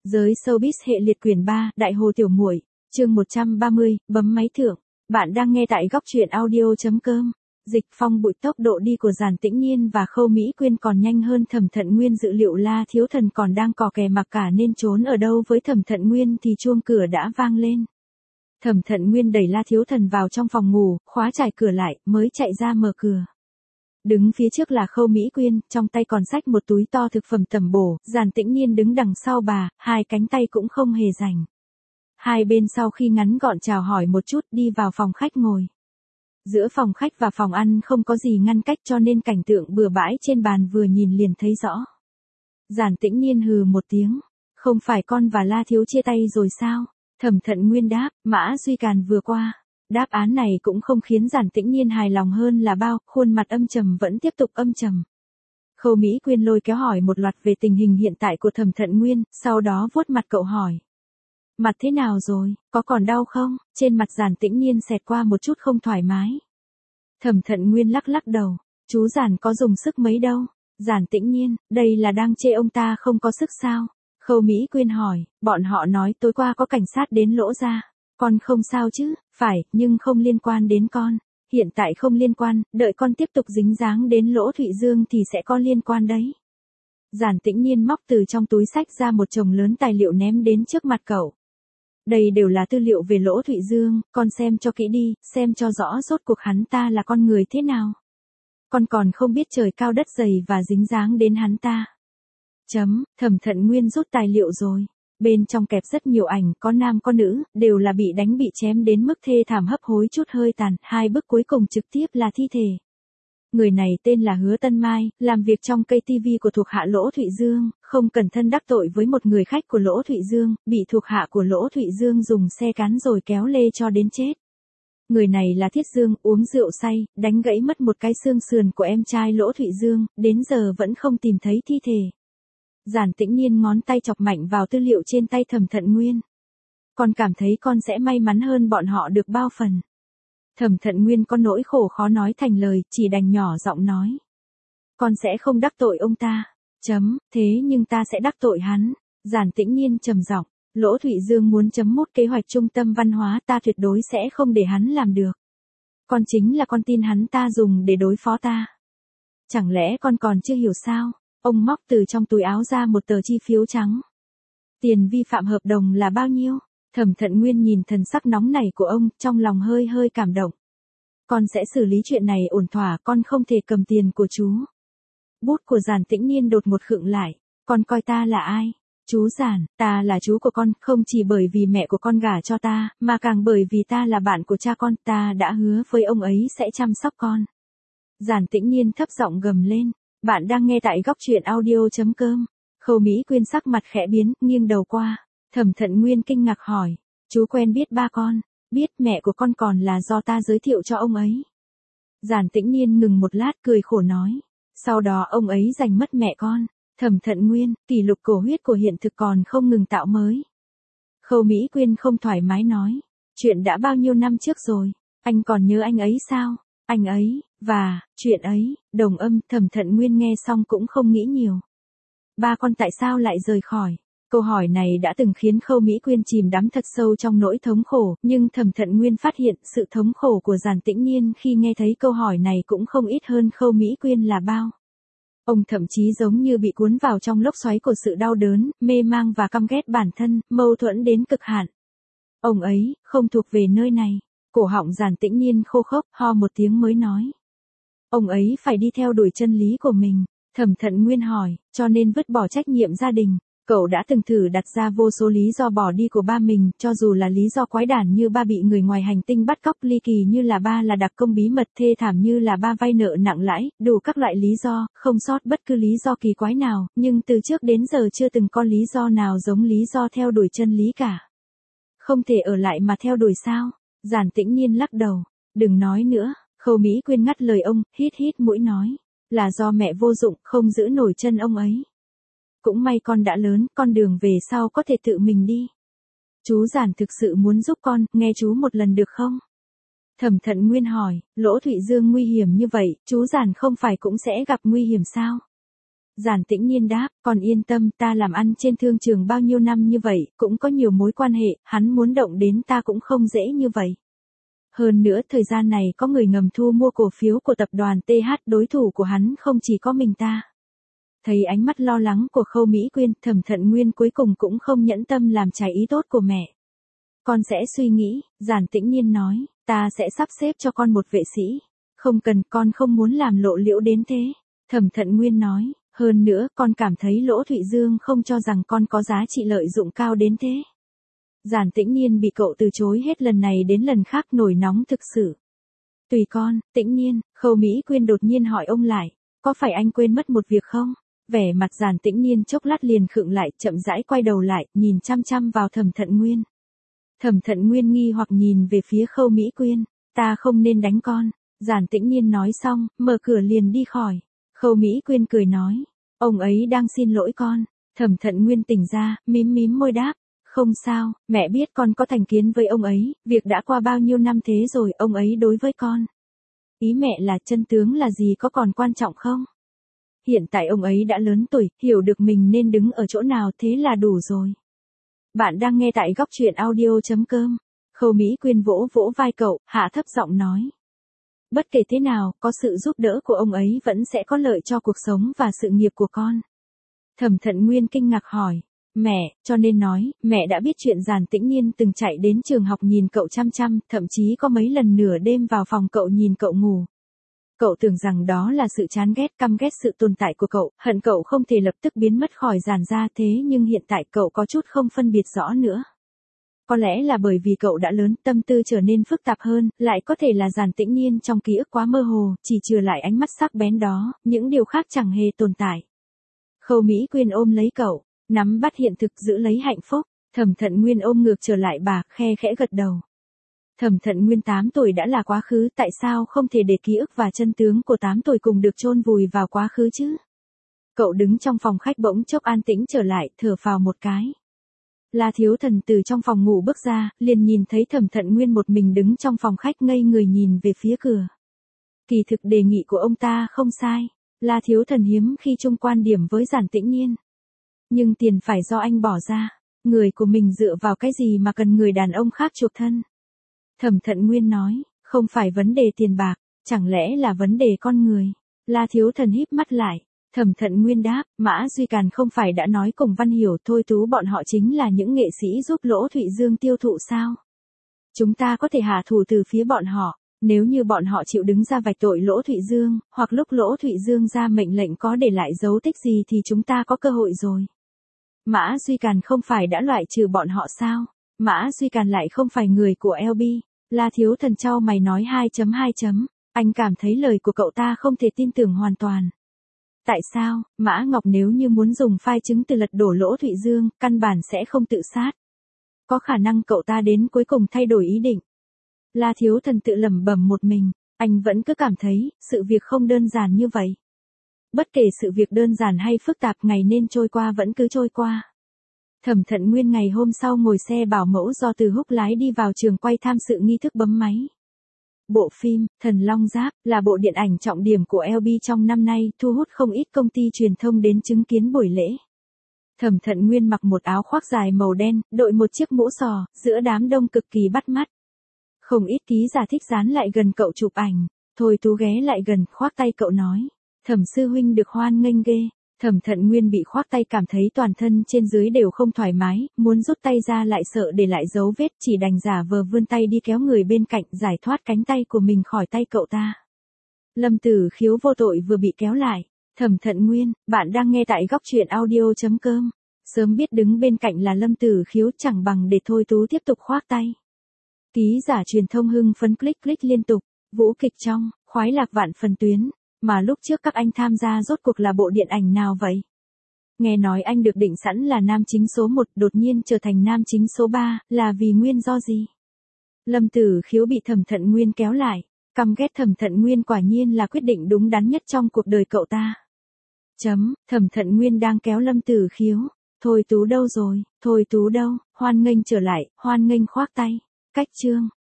Giới showbiz hệ liệt quyển 3, Đại Hồ Tiểu Muội, chương 130, bấm máy thưởng. Bạn đang nghe tại góc truyện audio.com. Dịch phong bụi tốc độ đi của Giản Tĩnh Nhiên và Khâu Mỹ Quyên còn nhanh hơn Thẩm Thận Nguyên dự liệu. La Thiếu Thần còn đang cò kè mặc cả nên trốn ở đâu với Thẩm Thận Nguyên thì chuông cửa đã vang lên. Thẩm Thận Nguyên đẩy La Thiếu Thần vào trong phòng ngủ, khóa chặt cửa lại, mới chạy ra mở cửa. Đứng phía trước là Khâu Mỹ Quyên, trong tay còn xách một túi to thực phẩm tẩm bổ. Giản Tĩnh Nhiên đứng đằng sau bà, hai cánh tay cũng không hề rảnh. Hai bên sau khi ngắn gọn chào hỏi một chút đi vào phòng khách ngồi. Giữa phòng khách và phòng ăn không có gì ngăn cách cho nên cảnh tượng bừa bãi trên bàn vừa nhìn liền thấy rõ. Giản Tĩnh Nhiên hừ một tiếng, không phải con và La Thiếu chia tay rồi sao? Thẩm Thận Nguyên đáp, Mã Duy Càn vừa qua. Đáp án này cũng không khiến Giản Tĩnh Nhiên hài lòng hơn là bao, khuôn mặt âm trầm vẫn tiếp tục âm trầm. Khâu Mỹ Quyên lôi kéo hỏi một loạt về tình hình hiện tại của Thẩm Thận Nguyên, sau đó vuốt mặt cậu hỏi. Mặt thế nào rồi, có còn đau không? Trên mặt Giản Tĩnh Nhiên xẹt qua một chút không thoải mái. Thẩm Thận Nguyên lắc lắc đầu, chú Giản có dùng sức mấy đâu. Giản Tĩnh Nhiên, đây là đang chê ông ta không có sức sao? Khâu Mỹ Quyên hỏi, bọn họ nói tối qua có cảnh sát đến Lỗ Gia. Con không sao chứ? Phải, nhưng không liên quan đến con. Hiện tại không liên quan, đợi con tiếp tục dính dáng đến Lỗ Thụy Dương thì sẽ có liên quan đấy. Giản Tĩnh Nhiên móc từ trong túi xách ra một chồng lớn tài liệu ném đến trước mặt cậu. Đây đều là tư liệu về Lỗ Thụy Dương, con xem cho kỹ đi, xem cho rõ rốt cuộc hắn ta là con người thế nào. Con còn không biết trời cao đất dày và dính dáng đến hắn ta. Thẩm Thận Nguyên rút tài liệu rồi. Bên trong kẹp rất nhiều ảnh, có nam có nữ, đều là bị đánh bị chém đến mức thê thảm hấp hối chút hơi tàn. Hai bức cuối cùng trực tiếp là thi thể. Người này tên là Hứa Tân Mai, làm việc trong cây TV của thuộc hạ Lỗ Thụy Dương, không cẩn thân đắc tội với một người khách của Lỗ Thụy Dương, bị thuộc hạ của Lỗ Thụy Dương dùng xe cán rồi kéo lê cho đến chết. Người này là Thiết Dương, uống rượu say, đánh gãy mất một cái xương sườn của em trai Lỗ Thụy Dương, đến giờ vẫn không tìm thấy thi thể. Giản Tĩnh Nhiên ngón tay chọc mạnh vào tư liệu trên tay Thẩm Thận Nguyên. Con cảm thấy con sẽ may mắn hơn bọn họ được bao phần. Thẩm Thận Nguyên có nỗi khổ khó nói thành lời, chỉ đành nhỏ giọng nói. Con sẽ không đắc tội ông ta. Thế nhưng ta sẽ đắc tội hắn. Giản Tĩnh Nhiên trầm giọng, Lỗ Thụy Dương muốn chấm mút kế hoạch trung tâm văn hóa, ta tuyệt đối sẽ không để hắn làm được. Con chính là con tin hắn ta dùng để đối phó ta. Chẳng lẽ con còn chưa hiểu sao? Ông móc từ trong túi áo ra một tờ chi phiếu trắng. Tiền vi phạm hợp đồng là bao nhiêu? Thẩm Thận Nguyên nhìn thần sắc nóng nảy của ông, trong lòng hơi hơi cảm động. Con sẽ xử lý chuyện này ổn thỏa, con không thể cầm tiền của chú. Bút của Giản Tĩnh Nhiên đột một khựng lại. Con coi ta là ai? Chú Giản, ta là chú của con, không chỉ bởi vì mẹ của con gả cho ta, mà càng bởi vì ta là bạn của cha con, ta đã hứa với ông ấy sẽ chăm sóc con. Giản Tĩnh Nhiên thấp giọng gầm lên. Bạn đang nghe tại góc truyện audio.com. Khâu Mỹ Quyên sắc mặt khẽ biến, nghiêng đầu qua. Thẩm Thận Nguyên kinh ngạc hỏi. Chú quen biết ba con, biết mẹ của con còn là do ta giới thiệu cho ông ấy. Giản Tĩnh Nhiên ngừng một lát cười khổ nói. Sau đó ông ấy giành mất mẹ con. Thẩm Thận Nguyên, kỷ lục cổ huyết của hiện thực còn không ngừng tạo mới. Khâu Mỹ Quyên không thoải mái nói. Chuyện đã bao nhiêu năm trước rồi, anh còn nhớ anh ấy sao? Anh ấy, và, chuyện ấy, đồng âm. Thẩm Thận Nguyên nghe xong cũng không nghĩ nhiều. Ba con tại sao lại rời khỏi? Câu hỏi này đã từng khiến Khâu Mỹ Quyên chìm đắm thật sâu trong nỗi thống khổ, nhưng Thẩm Thận Nguyên phát hiện sự thống khổ của Giản Tĩnh Nhiên khi nghe thấy câu hỏi này cũng không ít hơn Khâu Mỹ Quyên là bao. Ông thậm chí giống như bị cuốn vào trong lốc xoáy của sự đau đớn, mê mang và căm ghét bản thân, mâu thuẫn đến cực hạn. Ông ấy, không thuộc về nơi này. Cổ họng Giản Tĩnh Nhiên khô khốc, ho một tiếng mới nói. Ông ấy phải đi theo đuổi chân lý của mình. Thẩm Thận Nguyên hỏi, cho nên vứt bỏ trách nhiệm gia đình. Cậu đã từng thử đặt ra vô số lý do bỏ đi của ba mình, cho dù là lý do quái đản như ba bị người ngoài hành tinh bắt cóc, ly kỳ như là ba là đặc công bí mật, thê thảm như là ba vay nợ nặng lãi, đủ các loại lý do, không sót bất cứ lý do kỳ quái nào, nhưng từ trước đến giờ chưa từng có lý do nào giống lý do theo đuổi chân lý cả. Không thể ở lại mà theo đuổi sao? Giản Tĩnh Nhiên lắc đầu. Đừng nói nữa. Khâu Mỹ Quyên ngắt lời ông, hít hít mũi nói. Là do mẹ vô dụng, không giữ nổi chân ông ấy. Cũng may con đã lớn, con đường về sau có thể tự mình đi. Chú Giản thực sự muốn giúp con, nghe chú một lần được không? Thẩm Thận Nguyên hỏi, Lỗ Thụy Dương nguy hiểm như vậy, chú Giản không phải cũng sẽ gặp nguy hiểm sao? Giản Tĩnh Nhiên đáp, còn yên tâm, ta làm ăn trên thương trường bao nhiêu năm như vậy, cũng có nhiều mối quan hệ, hắn muốn động đến ta cũng không dễ như vậy. Hơn nữa thời gian này có người ngầm thu mua cổ phiếu của tập đoàn TH, đối thủ của hắn không chỉ có mình ta. Thấy ánh mắt lo lắng của Khâu Mỹ Quyên, Thẩm Thận Nguyên cuối cùng cũng không nhẫn tâm làm trái ý tốt của mẹ. Con sẽ suy nghĩ, Giản Tĩnh Nhiên nói, ta sẽ sắp xếp cho con một vệ sĩ. Không cần, con không muốn làm lộ liễu đến thế. Thẩm Thận Nguyên nói, hơn nữa con cảm thấy Lỗ Thụy Dương không cho rằng con có giá trị lợi dụng cao đến thế. Giản Tĩnh Nhiên bị cậu từ chối hết lần này đến lần khác, nổi nóng thực sự. Tùy con, Tĩnh Nhiên, Khâu Mỹ Quyên đột nhiên hỏi ông lại, có phải anh quên mất một việc không? Vẻ mặt Giản Tĩnh Nhiên chốc lát liền khựng lại, chậm rãi quay đầu lại, nhìn chăm chăm vào Thẩm Thận Nguyên. Thẩm Thận Nguyên nghi hoặc nhìn về phía Khâu Mỹ Quyên, ta không nên đánh con. Giản Tĩnh Nhiên nói xong, mở cửa liền đi khỏi. Khâu Mỹ Quyên cười nói, ông ấy đang xin lỗi con. Thẩm Thận Nguyên tỉnh ra, mím mím môi đáp, không sao, mẹ biết con có thành kiến với ông ấy, việc đã qua bao nhiêu năm thế rồi, ông ấy đối với con. Ý mẹ là chân tướng là gì có còn quan trọng không? Hiện tại ông ấy đã lớn tuổi, hiểu được mình nên đứng ở chỗ nào, thế là đủ rồi. Bạn đang nghe tại góc truyện audio.com. Khâu Mỹ Quyên vỗ vỗ vai cậu, hạ thấp giọng nói. Bất kể thế nào, có sự giúp đỡ của ông ấy vẫn sẽ có lợi cho cuộc sống và sự nghiệp của con. Thẩm Thận Nguyên kinh ngạc hỏi, mẹ, cho nên nói, mẹ đã biết chuyện Giản Tĩnh Nhiên từng chạy đến trường học nhìn cậu chăm chăm, thậm chí có mấy lần nửa đêm vào phòng cậu nhìn cậu ngủ. Cậu tưởng rằng đó là sự chán ghét, căm ghét sự tồn tại của cậu, hận cậu không thể lập tức biến mất khỏi Giản gia, thế nhưng hiện tại cậu có chút không phân biệt rõ nữa. Có lẽ là bởi vì cậu đã lớn, tâm tư trở nên phức tạp hơn, lại có thể là Giản Tĩnh Nhiên trong ký ức quá mơ hồ, chỉ chừa lại ánh mắt sắc bén đó, những điều khác chẳng hề tồn tại. Khâu Mỹ Quyên ôm lấy cậu, nắm bắt hiện thực, giữ lấy hạnh phúc. Thẩm Thận Nguyên ôm ngược trở lại bà, khe khẽ gật đầu. Thẩm Thận Nguyên 8 tuổi đã là quá khứ, tại sao không thể để ký ức và chân tướng của 8 tuổi cùng được chôn vùi vào quá khứ chứ? Cậu đứng trong phòng khách bỗng chốc an tĩnh trở lại, thở phào một cái. La Thiếu Thần từ trong phòng ngủ bước ra, liền nhìn thấy Thẩm Thận Nguyên một mình đứng trong phòng khách ngây người nhìn về phía cửa. Kỳ thực đề nghị của ông ta không sai. La Thiếu Thần hiếm khi chung quan điểm với Giản Tĩnh Nhiên. Nhưng tiền phải do anh bỏ ra. Người của mình dựa vào cái gì mà cần người đàn ông khác chuộc thân? Thẩm Thận Nguyên nói, không phải vấn đề tiền bạc, chẳng lẽ là vấn đề con người? La Thiếu Thần híp mắt lại. Thẩm Thận Nguyên đáp, Mã Duy Càn không phải đã nói cùng Văn Hiểu Thôi Tú bọn họ chính là những nghệ sĩ giúp Lỗ Thụy Dương tiêu thụ sao? Chúng ta có thể hạ thủ từ phía bọn họ, nếu như bọn họ chịu đứng ra vạch tội Lỗ Thụy Dương, hoặc lúc Lỗ Thụy Dương ra mệnh lệnh có để lại dấu tích gì thì chúng ta có cơ hội rồi. Mã Duy Càn không phải đã loại trừ bọn họ sao? Mã Duy Càn lại không phải người của LB. La Thiếu Thần chau mày nói 2.2. Anh cảm thấy lời của cậu ta không thể tin tưởng hoàn toàn. Tại sao, Mã Ngọc nếu như muốn dùng phai chứng từ lật đổ Lỗ Thụy Dương, căn bản sẽ không tự sát. Có khả năng cậu ta đến cuối cùng thay đổi ý định. La Thiếu Thần tự lẩm bẩm một mình, anh vẫn cứ cảm thấy, sự việc không đơn giản như vậy. Bất kể sự việc đơn giản hay phức tạp, ngày nên trôi qua vẫn cứ trôi qua. Thẩm Thận Nguyên ngày hôm sau ngồi xe bảo mẫu do Từ Húc lái đi vào trường quay tham dự nghi thức bấm máy. Bộ phim Thần Long Giáp là bộ điện ảnh trọng điểm của LB trong năm nay, thu hút không ít công ty truyền thông đến chứng kiến buổi lễ. Thẩm Thận Nguyên mặc một áo khoác dài màu đen, đội một chiếc mũ sò, giữa đám đông cực kỳ bắt mắt. Không ít ký giả thích dán lại gần cậu chụp ảnh. Thôi Tú ghé lại gần, khoác tay cậu nói, Thẩm sư huynh được hoan nghênh ghê. Thẩm Thận Nguyên bị khoác tay cảm thấy toàn thân trên dưới đều không thoải mái, muốn rút tay ra lại sợ để lại dấu vết, chỉ đành giả vờ vươn tay đi kéo người bên cạnh giải thoát cánh tay của mình khỏi tay cậu ta. Lâm Tử Khiếu vô tội vừa bị kéo lại. Thẩm Thận Nguyên, bạn đang nghe tại góc truyện audio.com. Sớm biết đứng bên cạnh là Lâm Tử Khiếu chẳng bằng để Thôi Tú tiếp tục khoác tay. Ký giả truyền thông hưng phấn click liên tục, vũ kịch trong, khoái lạc vạn phần tuyến. Mà lúc trước các anh tham gia rốt cuộc là bộ điện ảnh nào vậy? Nghe nói anh được định sẵn là nam chính số 1, đột nhiên trở thành nam chính số 3, là vì nguyên do gì? Lâm Tử Khiếu bị Thẩm Thận Nguyên kéo lại, căm ghét Thẩm Thận Nguyên quả nhiên là quyết định đúng đắn nhất trong cuộc đời cậu ta. Thẩm Thận Nguyên đang kéo Lâm Tử Khiếu. Thôi Tú đâu rồi, Thôi Tú đâu, hoan nghênh trở lại, hoan nghênh khoác tay. Cách chương.